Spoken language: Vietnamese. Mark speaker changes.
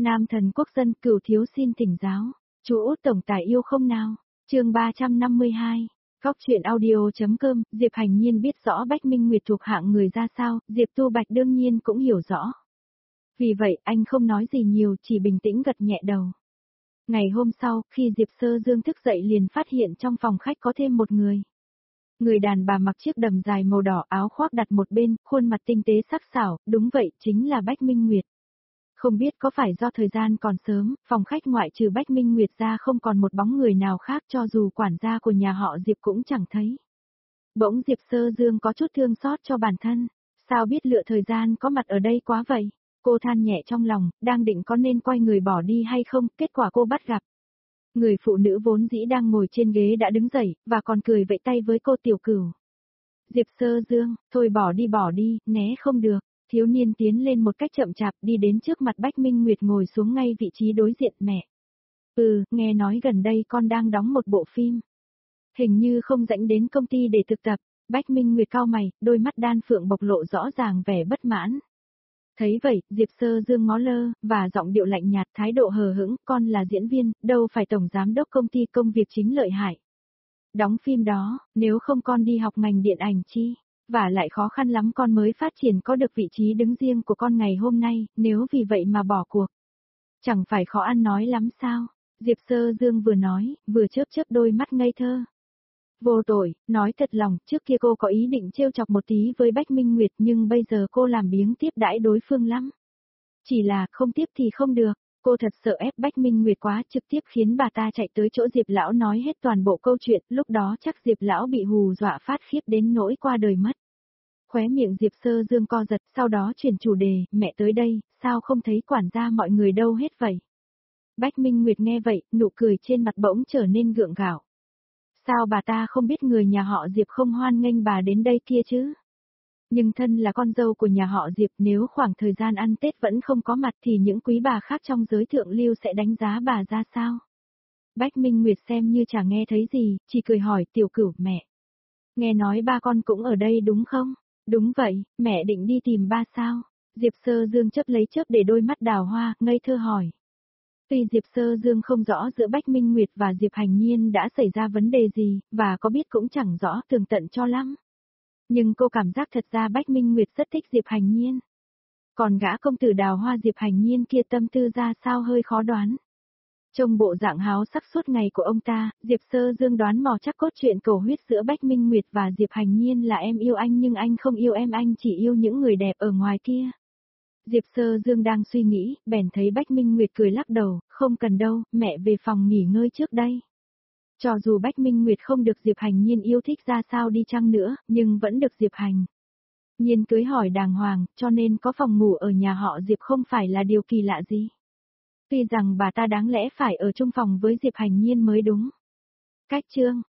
Speaker 1: Nam thần quốc dân Cửu thiếu xin thỉnh giáo. Chú Út tổng tài yêu không nào? Chương 352. Góc truyện audio.com. Diệp Hành Nhiên biết rõ Bách Minh Nguyệt thuộc hạng người ra sao, Diệp Tu Bạch đương nhiên cũng hiểu rõ. Vì vậy anh không nói gì nhiều, chỉ bình tĩnh gật nhẹ đầu. Ngày hôm sau, khi Diệp Sơ Dương thức dậy liền phát hiện trong phòng khách có thêm một người. Người đàn bà mặc chiếc đầm dài màu đỏ, áo khoác đặt một bên, khuôn mặt tinh tế sắc sảo, đúng vậy, chính là Bách Minh Nguyệt. Không biết có phải do thời gian còn sớm, phòng khách ngoại trừ Bách Minh Nguyệt ra không còn một bóng người nào khác, cho dù quản gia của nhà họ Diệp cũng chẳng thấy. Bỗng Diệp Sơ Dương có chút thương xót cho bản thân, sao biết lựa thời gian có mặt ở đây quá vậy? Cô than nhẹ trong lòng, đang định có nên quay người bỏ đi hay không, kết quả cô bắt gặp. Người phụ nữ vốn dĩ đang ngồi trên ghế đã đứng dậy, và còn cười vẫy tay với cô Tiểu Cửu. Diệp Sơ Dương, thôi bỏ đi, né không được. Thiếu niên tiến lên một cách chậm chạp đi đến trước mặt Bách Minh Nguyệt ngồi xuống ngay vị trí đối diện mẹ. Nghe nói gần đây con đang đóng một bộ phim. Hình như không rảnh đến công ty để thực tập. Bách Minh Nguyệt cau mày, đôi mắt đan phượng bộc lộ rõ ràng vẻ bất mãn. Thấy vậy, Diệp Sơ Dương ngó lơ, và giọng điệu lạnh nhạt, thái độ hờ hững, con là diễn viên, đâu phải tổng giám đốc công ty, công việc chính lợi hại. Đóng phim đó, nếu không con đi học ngành điện ảnh chi? Và lại khó khăn lắm con mới phát triển có được vị trí đứng riêng của con ngày hôm nay, nếu vì vậy mà bỏ cuộc. Chẳng phải khó ăn nói lắm sao? Diệp Sơ Dương vừa nói, vừa chớp chớp đôi mắt ngây thơ. Vô tội, nói thật lòng, trước kia cô có ý định trêu chọc một tí với Bách Minh Nguyệt, nhưng bây giờ cô làm biếng tiếp đãi đối phương lắm. Chỉ là không tiếp thì không được, cô thật sợ ép Bách Minh Nguyệt quá, trực tiếp khiến bà ta chạy tới chỗ Diệp Lão nói hết toàn bộ câu chuyện, lúc đó chắc Diệp Lão bị hù dọa phát khiếp đến nỗi qua đời mất. Khóe miệng Diệp Sơ Dương co giật, sau đó chuyển chủ đề, mẹ tới đây, sao không thấy quản gia mọi người đâu hết vậy? Bách Minh Nguyệt nghe vậy, nụ cười trên mặt bỗng trở nên gượng gạo. Sao bà ta không biết người nhà họ Diệp không hoan nghênh bà đến đây kia chứ? Nhưng thân là con dâu của nhà họ Diệp, nếu khoảng thời gian ăn Tết vẫn không có mặt thì những quý bà khác trong giới thượng lưu sẽ đánh giá bà ra sao? Bách Minh Nguyệt xem như chả nghe thấy gì, chỉ cười hỏi Tiểu Cửu, mẹ. Nghe nói ba con cũng ở đây đúng không? Đúng vậy, mẹ định đi tìm ba sao? Diệp Sơ Dương chớp lấy chớp để đôi mắt đào hoa, ngây thơ hỏi. Tuy Diệp Sơ Dương không rõ giữa Bách Minh Nguyệt và Diệp Hành Nhiên đã xảy ra vấn đề gì, và có biết cũng chẳng rõ tường tận cho lắm. Nhưng cô cảm giác thật ra Bách Minh Nguyệt rất thích Diệp Hành Nhiên. Còn gã công tử đào hoa Diệp Hành Nhiên kia tâm tư ra sao hơi khó đoán. Trong bộ dạng háo sắc suốt ngày của ông ta, Diệp Sơ Dương đoán mò chắc cốt truyện cầu huyết giữa Bách Minh Nguyệt và Diệp Hành Nhiên là em yêu anh nhưng anh không yêu em, anh chỉ yêu những người đẹp ở ngoài kia. Diệp Sơ Dương đang suy nghĩ, bèn thấy Bách Minh Nguyệt cười lắc đầu, không cần đâu, mẹ về phòng nghỉ ngơi trước đây. Cho dù Bách Minh Nguyệt không được Diệp Hành Nhiên yêu thích ra sao đi chăng nữa, nhưng vẫn được Diệp Hành Nhiên cưới hỏi đàng hoàng, cho nên có phòng ngủ ở nhà họ Diệp không phải là điều kỳ lạ gì. Tuy rằng bà ta đáng lẽ phải ở chung phòng với Diệp Hành Nhiên mới đúng. Cách chương